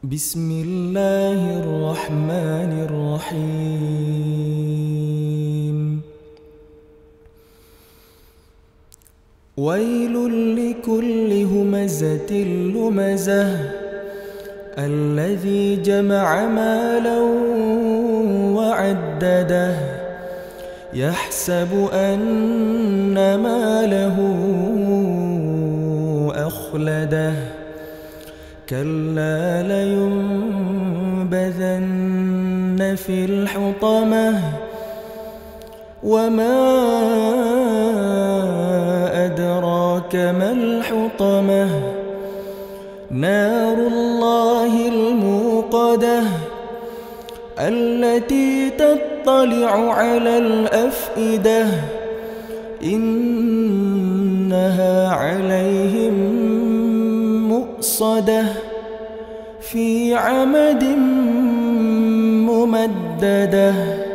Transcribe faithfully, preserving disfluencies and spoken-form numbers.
بسم الله الرحمن الرحيم. ويل لكل همزة لمزة الذي جمع مالا وعدده يحسب أن ماله أخلده كلا لينبذن في الحطمة وما أدراك ما الحطمة نار الله الموقدة التي تطلع على الأفئدة إنها عليهم مؤصدة في عمد ممددة.